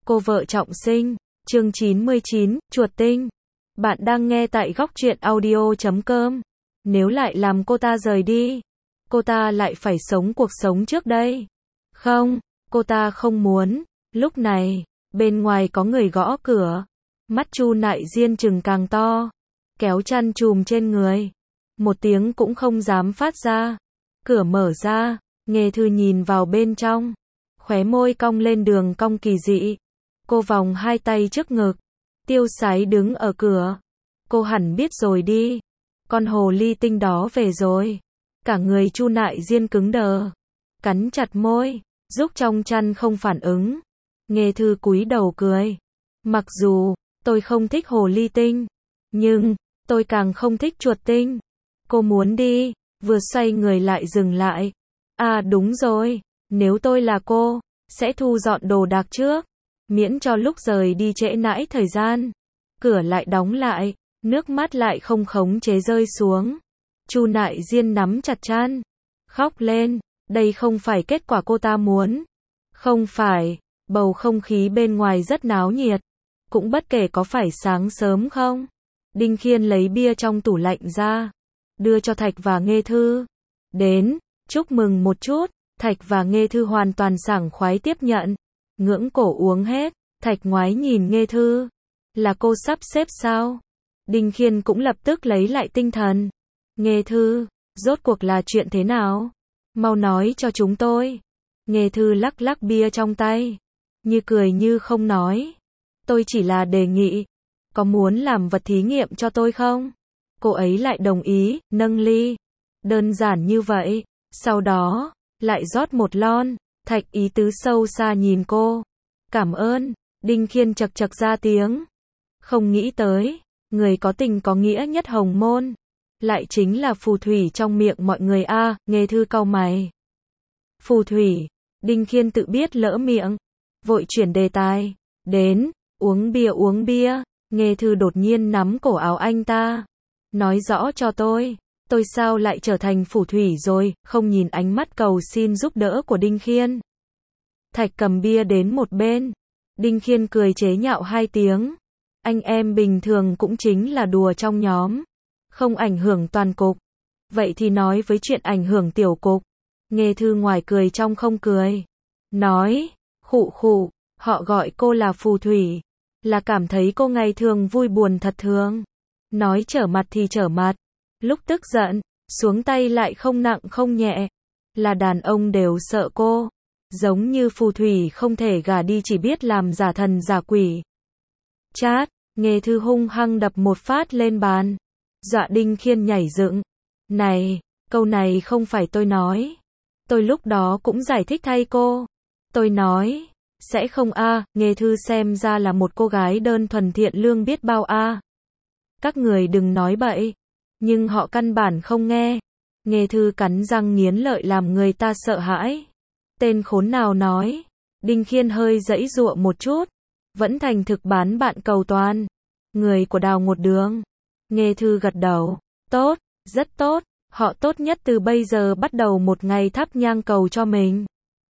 Cô vợ trọng sinh, chương 99, chuột tinh. Bạn đang nghe tại góc truyện audio.com. Nếu lại làm cô ta rời đi, cô ta lại phải sống cuộc sống trước đây. Không, cô ta không muốn. Lúc này, bên ngoài có người gõ cửa. Mắt Chu Nại Diên trừng càng to, kéo chăn chùm trên người. Một tiếng cũng không dám phát ra. Cửa mở ra, Nghê Thư nhìn vào bên trong. Khóe môi cong lên đường cong kỳ dị. Cô vòng hai tay trước ngực. Tiêu Sái đứng ở cửa. Cô hẳn biết rồi đi. Con hồ ly tinh đó về rồi. Cả người Chu Nại Diên cứng đờ. Cắn chặt môi, giúp trong chăn không phản ứng. Nghê Thư cúi đầu cười. Mặc dù, tôi không thích hồ ly tinh. Nhưng, tôi càng không thích chuột tinh. Cô muốn đi, vừa xoay người lại dừng lại. À đúng rồi, nếu tôi là cô, sẽ thu dọn đồ đạc trước. Miễn cho lúc rời đi trễ nãi thời gian. Cửa lại đóng lại, nước mắt lại không khống chế rơi xuống. Chu Nại Diên nắm chặt chăn, khóc lên. Đây không phải kết quả cô ta muốn. Không phải, bầu không khí bên ngoài rất náo nhiệt. Cũng bất kể có phải sáng sớm không. Đinh Khiên lấy bia trong tủ lạnh ra, đưa cho Thạch và Nghê Thư. Đến, chúc mừng một chút. Thạch và Nghê Thư hoàn toàn sảng khoái tiếp nhận. Ngưỡng cổ uống hết. Thạch ngoái nhìn Nghê Thư. Là cô sắp xếp sao? Đinh Khiên cũng lập tức lấy lại tinh thần. Nghê Thư, rốt cuộc là chuyện thế nào? Mau nói cho chúng tôi. Nghê Thư lắc lắc bia trong tay, như cười như không nói. Tôi chỉ là đề nghị. Có muốn làm vật thí nghiệm cho tôi không? Cô ấy lại đồng ý, nâng ly. Đơn giản như vậy. Sau đó, lại rót một lon. Thạch ý tứ sâu xa nhìn cô. Cảm ơn. Đinh Khiên chật chật ra tiếng. Không nghĩ tới, người có tình có nghĩa nhất Hồng Môn lại chính là phù thủy trong miệng mọi người a. Nghê Thư cau mày. Phù thủy. Đinh Khiên tự biết lỡ miệng, vội chuyển đề tài. Đến, uống bia. Nghê Thư đột nhiên nắm cổ áo anh ta. Nói rõ cho tôi sao lại trở thành phù thủy rồi? Không nhìn ánh mắt cầu xin giúp đỡ của Đinh Khiên. Thạch cầm bia đến một bên. Đinh Khiên cười chế nhạo hai tiếng. Anh em bình thường cũng chính là đùa trong nhóm, không ảnh hưởng toàn cục. Vậy thì nói với chuyện ảnh hưởng tiểu cục. Nghê Thư ngoài cười trong không cười. Nói, khụ khụ, họ gọi cô là phù thủy, là cảm thấy cô ngày thường vui buồn thật thường. Nói trở mặt thì trở mặt. Lúc tức giận, xuống tay lại không nặng không nhẹ. Là đàn ông đều sợ cô. Giống như phù thủy không thể gả đi, chỉ biết làm giả thần giả quỷ. Chát, Nghê Thư hung hăng đập một phát lên bàn. Dọa Đinh Khiên nhảy dựng. Này, câu này không phải tôi nói. Tôi lúc đó cũng giải thích thay cô. Tôi nói, sẽ không a. Nghê Thư xem ra là một cô gái đơn thuần thiện lương biết bao a. Các người đừng nói bậy. Nhưng họ căn bản không nghe. Nghê Thư cắn răng nghiến lợi làm người ta sợ hãi. Tên khốn nào nói. Đinh Khiên hơi giãy giụa một chút. Vẫn thành thực bán bạn cầu toàn. Người của Đào Ngột Đường. Nghê Thư gật đầu. Tốt, rất tốt. Họ tốt nhất từ bây giờ bắt đầu một ngày thắp nhang cầu cho mình.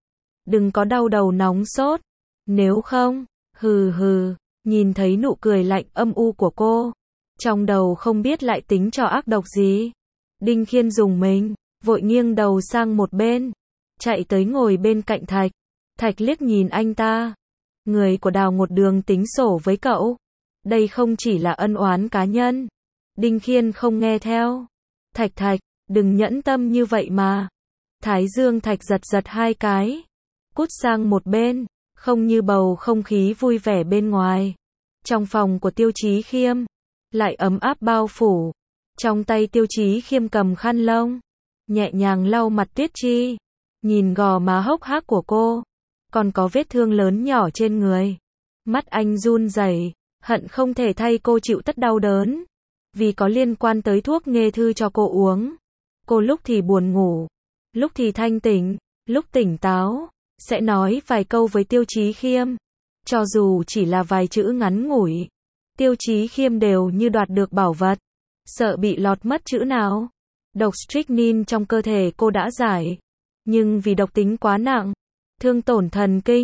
Đừng có đau đầu nóng sốt. Nếu không, hừ hừ. Nhìn thấy nụ cười lạnh âm u của cô, trong đầu không biết lại tính trò ác độc gì. Đinh Khiên dùng mình, vội nghiêng đầu sang một bên, chạy tới ngồi bên cạnh Thạch. Thạch liếc nhìn anh ta. Người của Đào Ngột Đường tính sổ với cậu. Đây không chỉ là ân oán cá nhân. Đinh Khiên không nghe theo. Thạch, đừng nhẫn tâm như vậy mà. Thái dương Thạch giật hai cái. Cút sang một bên, không như bầu không khí vui vẻ bên ngoài. Trong phòng của Tiêu Chí Khiêm, lại ấm áp bao phủ. Trong tay Tiêu Chí Khiêm cầm khăn lông, nhẹ nhàng lau mặt Tuyết Chi. Nhìn gò má hốc hác của cô, còn có vết thương lớn nhỏ trên người. Mắt anh run rẩy, hận không thể thay cô chịu tất đau đớn. Vì có liên quan tới thuốc Nghê Thư cho cô uống. Cô lúc thì buồn ngủ, lúc thì thanh tỉnh, lúc tỉnh táo, sẽ nói vài câu với Tiêu Chí Khiêm. Cho dù chỉ là vài chữ ngắn ngủi, Tiêu Chí Khiêm đều như đoạt được bảo vật. Sợ bị lọt mất chữ nào. Độc strychnine trong cơ thể cô đã giải. Nhưng vì độc tính quá nặng, thương tổn thần kinh,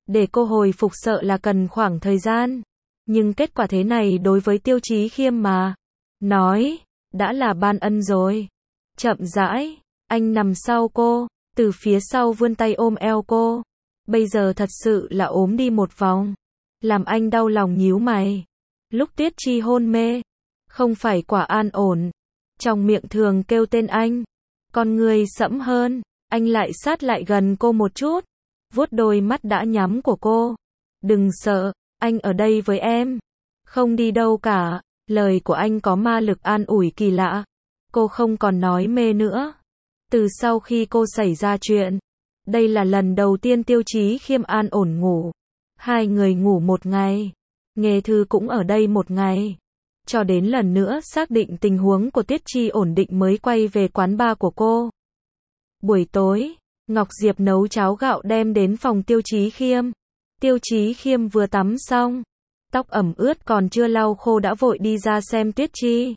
Để cô hồi phục sợ là cần khoảng thời gian. Nhưng kết quả thế này đối với Tiêu Chí Khiêm mà nói, đã là ban ân rồi. Chậm rãi, anh nằm sau cô, từ phía sau vươn tay ôm eo cô. Bây giờ thật sự là ốm đi một vòng. Làm anh đau lòng nhíu mày. Lúc Tiết Chi hôn mê, không phải Quả An ổn. Trong miệng thường kêu tên anh. Con người sẫm hơn, anh lại sát lại gần cô một chút. Vuốt đôi mắt đã nhắm của cô. Đừng sợ, anh ở đây với em. Không đi đâu cả. Lời của anh có ma lực an ủi kỳ lạ. Cô không còn nói mê nữa. Từ sau khi cô xảy ra chuyện, đây là lần đầu tiên Tiêu Chí Khiêm an ổn ngủ. Hai người ngủ một ngày. Nghề Thư cũng ở đây một ngày. Cho đến lần nữa xác định tình huống của Tiết Chi ổn định mới quay về quán bar của cô. Buổi tối, Ngọc Diệp nấu cháo gạo đem đến phòng Tiêu Chí Khiêm. Tiêu Chí Khiêm vừa tắm xong, tóc ẩm ướt còn chưa lau khô đã vội đi ra xem Tiết Chi.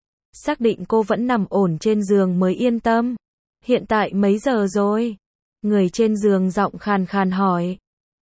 Xác định cô vẫn nằm ổn trên giường mới yên tâm. Hiện tại mấy giờ rồi? Người trên giường giọng khàn khàn hỏi.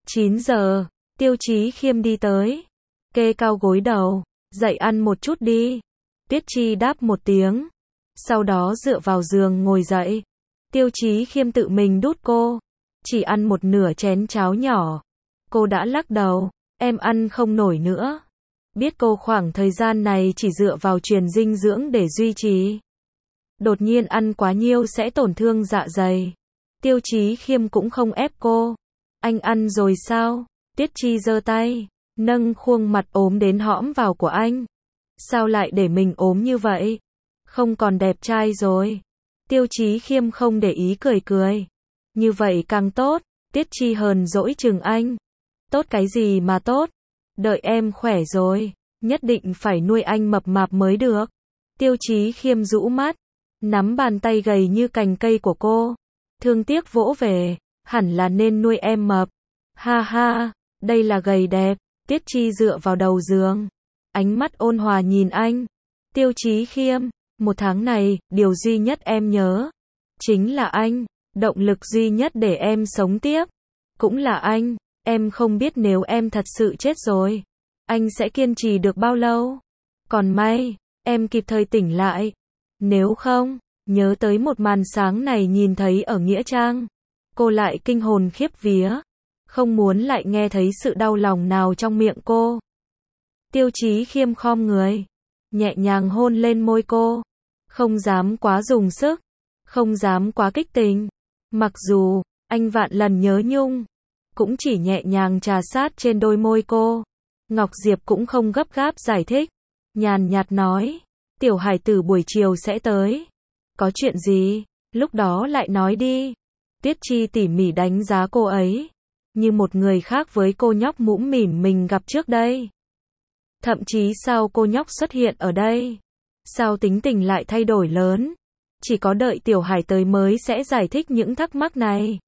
9 giờ, Tiêu Chí Khiêm đi tới. Kê cao gối đầu, dậy ăn một chút đi. Tiết Chi đáp một tiếng. Sau đó dựa vào giường ngồi dậy. Tiêu Chí Khiêm tự mình đút cô. Chỉ ăn một nửa chén cháo nhỏ. Cô đã lắc đầu, em ăn không nổi nữa. Biết cô khoảng thời gian này chỉ dựa vào truyền dinh dưỡng để duy trì. Đột nhiên ăn quá nhiều sẽ tổn thương dạ dày. Tiêu Chí Khiêm cũng không ép cô. Anh ăn rồi sao? Tiết Chi giơ tay, nâng khuôn mặt ốm đến hõm vào của anh. Sao lại để mình ốm như vậy? Không còn đẹp trai rồi. Tiêu Chí Khiêm không để ý cười cười. Như vậy càng tốt. Tiết Chi hờn dỗi chừng anh. Tốt cái gì mà tốt? Đợi em khỏe rồi, nhất định phải nuôi anh mập mạp mới được. Tiêu Chí Khiêm rũ mắt, nắm bàn tay gầy như cành cây của cô. Thương tiếc vỗ về, hẳn là nên nuôi em mập. Ha ha, đây là gầy đẹp. Tiết Chi dựa vào đầu giường, ánh mắt ôn hòa nhìn anh. Tiêu Chí Khiêm, một tháng này, điều duy nhất em nhớ chính là anh, động lực duy nhất để em sống tiếp cũng là anh. Em không biết nếu em thật sự chết rồi, anh sẽ kiên trì được bao lâu. Còn may, em kịp thời tỉnh lại. Nếu không, nhớ tới một màn sáng này nhìn thấy ở Nghĩa Trang, cô lại kinh hồn khiếp vía. Không muốn lại nghe thấy sự đau lòng nào trong miệng cô. Tiêu Chí Khiêm khom người, nhẹ nhàng hôn lên môi cô. Không dám quá dùng sức, không dám quá kích tình. Mặc dù, anh vạn lần nhớ nhung, cũng chỉ nhẹ nhàng trà sát trên đôi môi cô. Ngọc Diệp cũng không gấp gáp giải thích. Nhàn nhạt nói, tiểu hải tử buổi chiều sẽ tới. Có chuyện gì, lúc đó lại nói đi. Tiết Chi tỉ mỉ đánh giá cô ấy, như một người khác với cô nhóc mũm mỉm mình gặp trước đây. Thậm chí sao cô nhóc xuất hiện ở đây? Sao tính tình lại thay đổi lớn? Chỉ có đợi tiểu hải tới mới sẽ giải thích những thắc mắc này.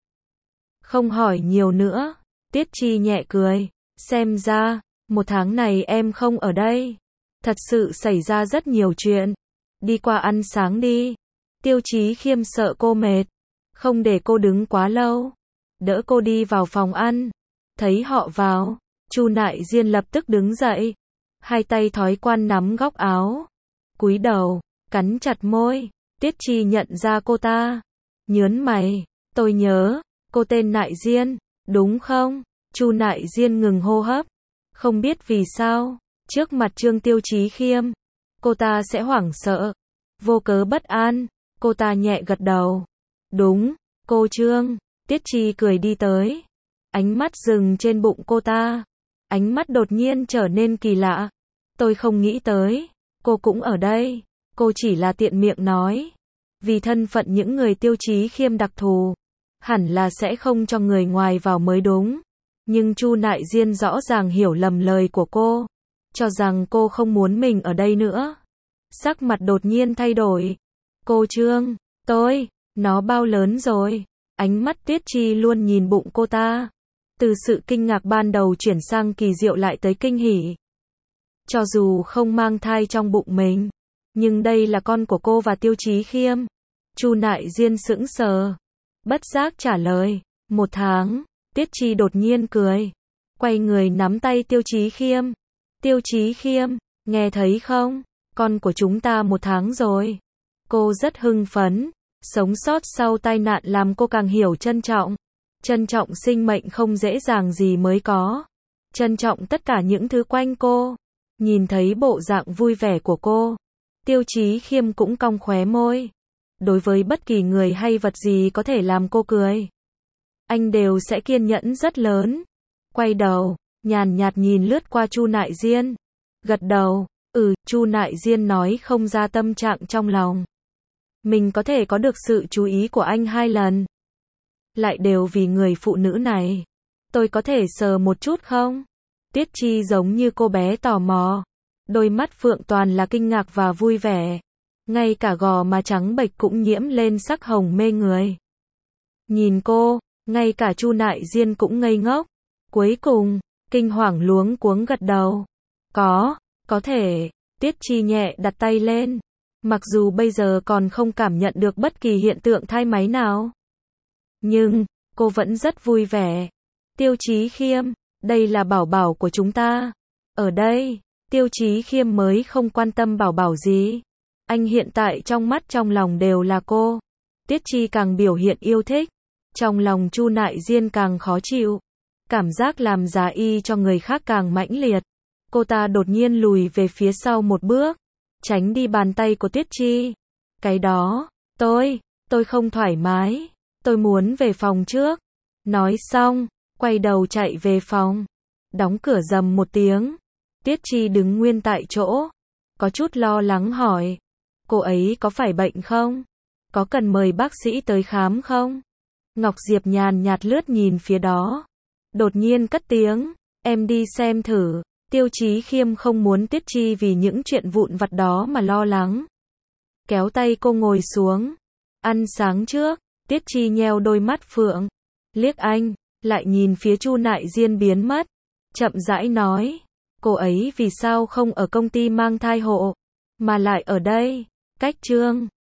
Không hỏi nhiều nữa, Tiết Chi nhẹ cười, xem ra, một tháng này em không ở đây. Thật sự xảy ra rất nhiều chuyện. Đi qua ăn sáng đi. Tiêu Chí Khiêm sợ cô mệt, không để cô đứng quá lâu. Đỡ cô đi vào phòng ăn. Thấy họ vào, Chu Nại Diên lập tức đứng dậy. Hai tay thói quen nắm góc áo. Cúi đầu, cắn chặt môi. Tiết Chi nhận ra cô ta. Nhớn mày, tôi nhớ, cô tên Nại Diên, đúng không? Chu Nại Diên ngừng hô hấp. Không biết vì sao, trước mặt Trương Tiêu Chí Khiêm, cô ta sẽ hoảng sợ, vô cớ bất an. Cô ta nhẹ gật đầu. Đúng, cô Trương. Tiết Chi cười đi tới. Ánh mắt dừng trên bụng cô ta. Ánh mắt đột nhiên trở nên kỳ lạ. Tôi không nghĩ tới, cô cũng ở đây. Cô chỉ là tiện miệng nói. Vì thân phận những người Tiêu Chí Khiêm đặc thù, hẳn là sẽ không cho người ngoài vào mới đúng. Nhưng Chu Nại Diên rõ ràng hiểu lầm lời của cô, cho rằng cô không muốn mình ở đây nữa. Sắc mặt đột nhiên thay đổi. Cô Trương, nó bao lớn rồi? Ánh mắt Tiết Chi luôn nhìn bụng cô ta. Từ sự kinh ngạc ban đầu chuyển sang kỳ diệu lại tới kinh hỉ. Cho dù không mang thai trong bụng mình, nhưng đây là con của cô và Tiêu Chí Khiêm. Chu Nại Diên sững sờ, bất giác trả lời, 1 tháng. Tiết Chi đột nhiên cười, quay người nắm tay Tiêu Chí Khiêm. Tiêu Chí Khiêm, nghe thấy không? Con của chúng ta 1 tháng rồi. Cô rất hưng phấn, sống sót sau tai nạn làm cô càng hiểu trân trọng. Trân trọng sinh mệnh không dễ dàng gì mới có. Trân trọng tất cả những thứ quanh cô. Nhìn thấy bộ dạng vui vẻ của cô, Tiêu Chí Khiêm cũng cong khóe môi. Đối với bất kỳ người hay vật gì có thể làm cô cười, anh đều sẽ kiên nhẫn rất lớn. Quay đầu, nhàn nhạt nhìn lướt qua Chu Nại Diên. Gật đầu, Chu Nại Diên nói không ra tâm trạng trong lòng. Mình có thể có được sự chú ý của anh 2 lần. Lại đều vì người phụ nữ này. Tôi có thể sờ một chút không? Tiết Chi giống như cô bé tò mò. Đôi mắt phượng toàn là kinh ngạc và vui vẻ. Ngay cả gò má trắng bệch cũng nhiễm lên sắc hồng mê người. Nhìn cô, ngay cả Chu Nại Diên cũng ngây ngốc. Cuối cùng, kinh hoàng luống cuống gật đầu. Có thể. Tiết Chi nhẹ đặt tay lên. Mặc dù bây giờ còn không cảm nhận được bất kỳ hiện tượng thai máy nào, nhưng cô vẫn rất vui vẻ. Tiêu Chí Khiêm, đây là bảo bảo của chúng ta. Ở đây, Tiêu Chí Khiêm mới không quan tâm bảo bảo gì. Anh hiện tại trong mắt trong lòng đều là cô. Tiết Chi càng biểu hiện yêu thích, trong lòng Chu Nại Diên càng khó chịu. Cảm giác làm giá y cho người khác càng mãnh liệt. Cô ta đột nhiên lùi về phía sau một bước, tránh đi bàn tay của Tiết Chi. Cái đó, tôi không thoải mái. Tôi muốn về phòng trước. Nói xong, quay đầu chạy về phòng. Đóng cửa rầm một tiếng. Tiết Chi đứng nguyên tại chỗ, có chút lo lắng hỏi. Cô ấy có phải bệnh không? Có cần mời bác sĩ tới khám không? Ngọc Diệp nhàn nhạt lướt nhìn phía đó. Đột nhiên cất tiếng. Em đi xem thử. Tiêu Chí Khiêm không muốn Tiết Chi vì những chuyện vụn vặt đó mà lo lắng. Kéo tay cô ngồi xuống. Ăn sáng trước. Tiết Chi nheo đôi mắt phượng. Liếc anh, lại nhìn phía Chu Nại Diên biến mất. Chậm rãi nói. Cô ấy vì sao không ở công ty mang thai hộ, mà lại ở đây? Cách Trương